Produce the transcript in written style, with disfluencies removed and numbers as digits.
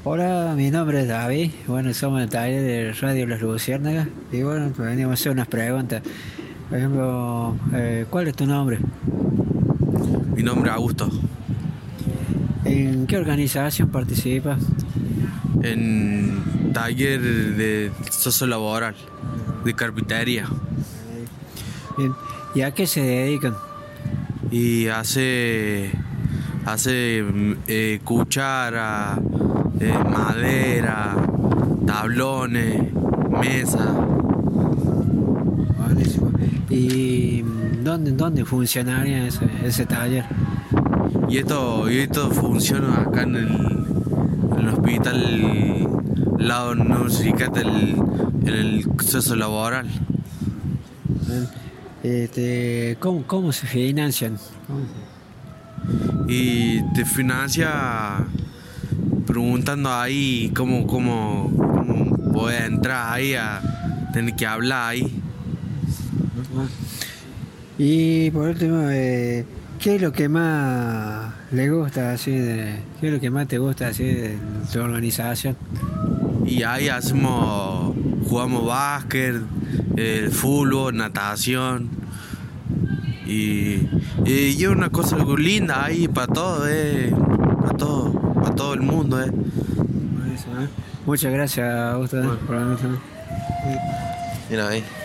Hola, mi nombre es David. Bueno, somos del taller de Radio Las Luciérnagas. Y bueno, pues venimos a hacer unas preguntas. Por ejemplo, ¿cuál es tu nombre? Mi nombre es Augusto. ¿En qué organización participas? En taller de sociolaboral, de carpintería. Bien. ¿Y a qué se dedican? Y hace cuchara, madera, tablones, mesa. Buenísimo. ¿Y dónde funcionaría ese taller? Y esto funciona acá en el hospital lado Neusicat, en el sociolaboral. Bien. ¿Cómo se financian? Y te financia preguntando ahí cómo voy a entrar ahí a tener que hablar ahí. Y por último, ¿qué es lo que más le gusta así qué es lo que más te gusta así de tu organización? Y ahí jugamos básquet, fútbol, natación. Y, y es una cosa linda ahí para todo, para todo el mundo. Buenísimo, ¿eh? Muchas gracias, Augusto, Bueno, por la nota. mira ahí.